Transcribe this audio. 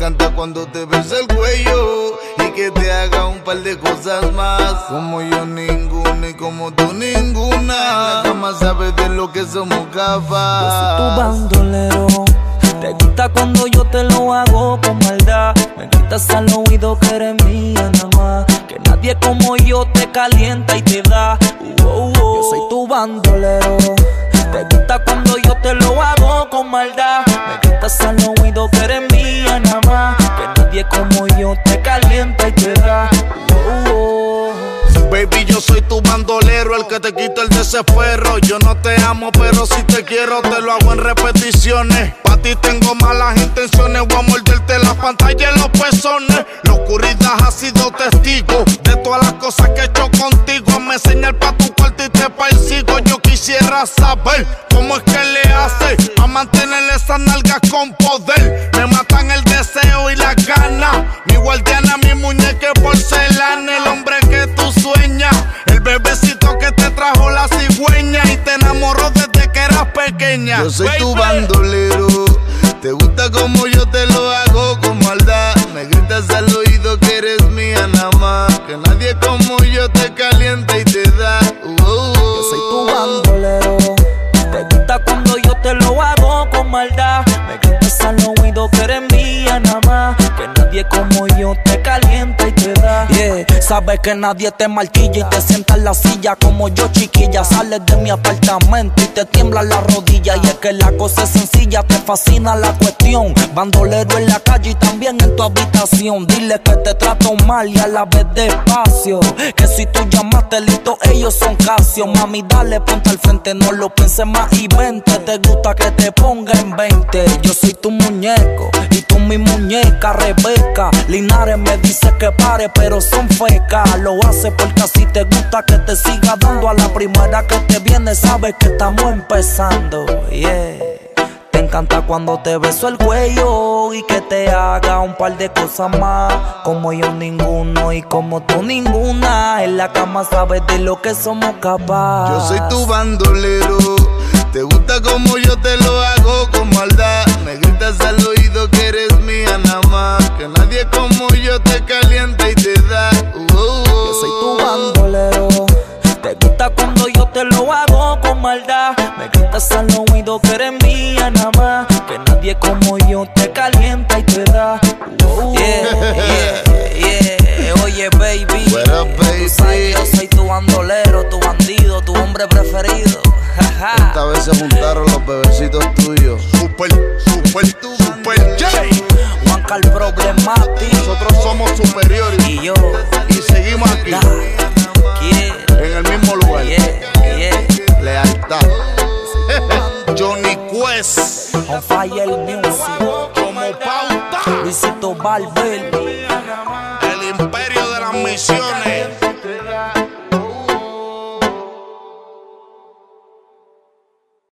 encanta cuando te besa el cuello y que te haga un par de cosas más. Como yo ninguna y como tú ninguna. En la cama sabes de lo que somos capaces. Yo soy tu bandolero. Te gusta cuando yo te lo hago con maldad. Me gritas al oído que eres mía nada más. Que nadie como yo te calienta y te da. Yo soy tu bandolero. Te gusta cuando yo te lo hago con maldad. Me gritas al oído que eres mía nada más. Que nadie como yo te calienta y te da. Baby, yo soy tu bandolero, el que te quita el desespero. Yo no te amo, pero si te quiero, te lo hago en repeticiones. Pa' ti tengo malas intenciones, voy a morderte la pantalla en los pezones. La oscuridad ha sido testigo de todas las cosas que he hecho contigo. Me enseñar pa' tu cuarto y te persigo. Yo quisiera saber cómo es que le hace a mantener esas nalgas con poder. Me matan el deseo y las ganas. Mi guardiana, mi muñeca de porcelana, el hombre que tú sueñas, el bebecito que te trajo la cigüeña y te enamoró desde que eras pequeña. Yo soy tu bandolero, te gusta como yo te lo hago con maldad. Me gritas al oído que eres mía nada más. Que nadie como yo te calienta y te da. Yo soy tu bandolero. Te gusta cuando yo te lo hago con maldad. Me gritas al oído que eres mía nada más. Que nadie como yo te calienta y te da. Sabes que nadie te marquilla y te sienta en la silla como yo, chiquilla. Sales de mi apartamento y te tiemblan las rodillas. Y es que la cosa es sencilla, te fascina la cuestión. Bandolero en la calle y también en tu habitación. Dile que te trato mal y a la vez despacio. Que si tú llamaste listo, ellos son Casio. Mami, dale, ponte al frente, no lo pienses más y vente. Te gusta que te ponga en 20. Yo soy tu muñeco y tú mi muñeca, Rebeca. Linares me dice que pare, pero son fecas. Lo hace porque así te gusta que te siga dando. A la primera que te viene sabes que estamos empezando. Te encanta cuando te beso el cuello y que te haga un par de cosas más. Como yo ninguno y como tú ninguna. En la cama sabes de lo que somos capaces. Yo soy tu bandolero. Te gusta como yo te lo hago con maldad. Me gritas al oído que eres mía nada más. Que nadie como yo te calienta y te da. Yo soy tu bandolero. Te gusta cuando yo te lo hago con maldad. Me gritas al oído que eres mía nada más. Que nadie como yo te calienta y te da. Oye, baby. What up, baby? Tú sabes, yo soy tu bandolero, tu bandido, tu hombre preferido. Esta vez se juntaron los bebecitos tuyos. Super J. Juanca el problemático. Nosotros somos superiores. Y yo. Y seguimos aquí. En el mismo lugar. Lealtad. Johnny Quest. On Fire Music. Como pauta. Luisito Barber. El imperio de las misiones.